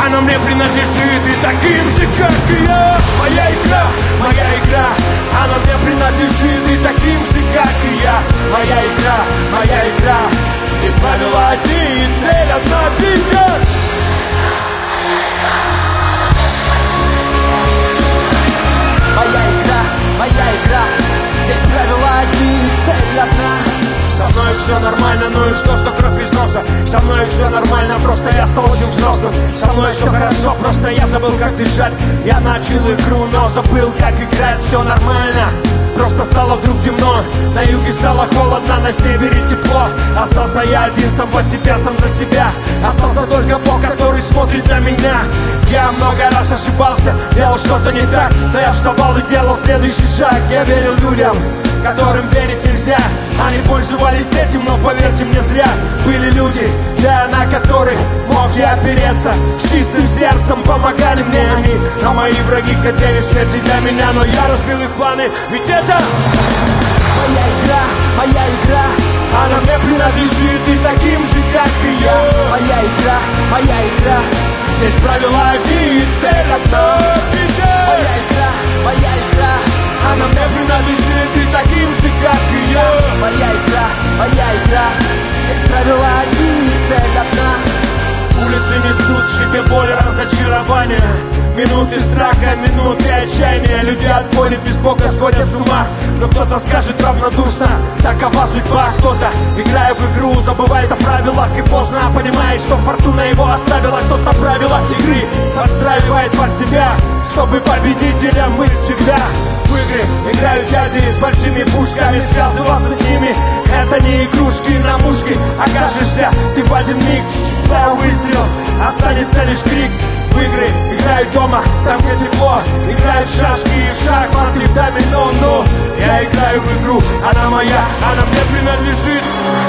она мне принадлежит, и таким же, как и я. Моя игра, она мне принадлежит, и таким же, как и я. Моя игра, здесь правила одни, и цель одна — Питер. Моя игра, здесь правила одни, и цель одна. Со мной все нормально, ну и что кровь из носа. Со мной все нормально, просто я стал очень взрослым. Со мной все хорошо, просто я забыл, как дышать. Я начал игру, но забыл, как играть. Все нормально, просто стало вдруг темно. На юге стало холодно, на севере тепло. Остался я один, сам по себе, сам за себя. Остался только Бог, который смотрит на меня. Я много раз ошибался, делал что-то не так, но я вставал и делал следующий шаг. Я верил людям, которым верить нельзя. Они пользовались этим, но поверьте мне, зря. Были люди, да, на которых мог я опереться. С чистым сердцем помогали мне они, но мои враги хотели смерти для меня. Но я разбил их планы, ведь это моя игра, она мне принадлежит, и таким же, как и я. Моя игра, здесь правила одни, и цель одна. Моя игра, она мне принадлежит, и таким же, как и я. Моя игра, здесь правила одни, и цель одна. Улицы несут в себе боль, разочарование. Минуты страха, минуты отчаяния. Люди от боли без Бога сходят с ума. Но кто-то скажет равнодушно, такова судьба. Кто-то, играя в игру, забывает о правилах и поздно понимает, что фортуна его оставила. Кто-то правила игры подстраивает под себя, чтобы победителем быть всегда. В игры играют дяди с большими пушками. Связываться с ними — это не игрушки на мушки. Окажешься ты в один миг, выстрел, останется лишь крик. В игры играют дома, там где тепло. Играют в шашки и в шахматы, в домино, но я играю в игру, она моя, она мне принадлежит.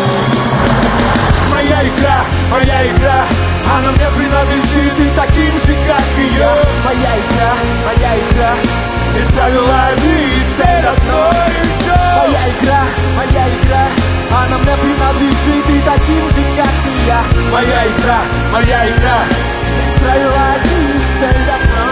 Моя игра, она мне принадлежит, и таким же, как и я. Моя игра, здесь правила одни, и цель одна еще. Моя игра, она мне принадлежит, и таким же, как и я. Моя игра, здесь правила одни, и цель одна.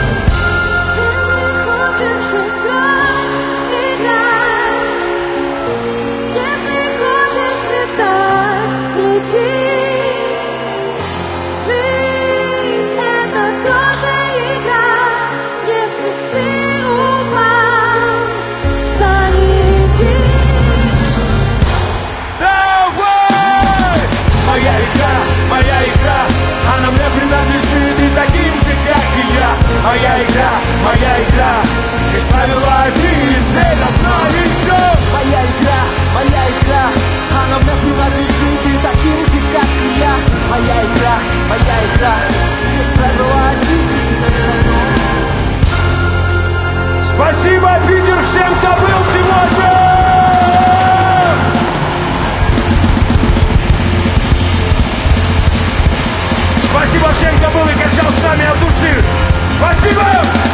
Моя игра, она мне принадлежит, и таким же, как и я. Моя игра, здесь правила одни, и цель одна еще. Моя игра, она мне принадлежит, и таким же, как и я. Моя игра, здесь правила одни, и цель одна. Спасибо, Питер, всем, кто был сегодня! Спасибо всем, кто был и качал с нами от души. Спасибо!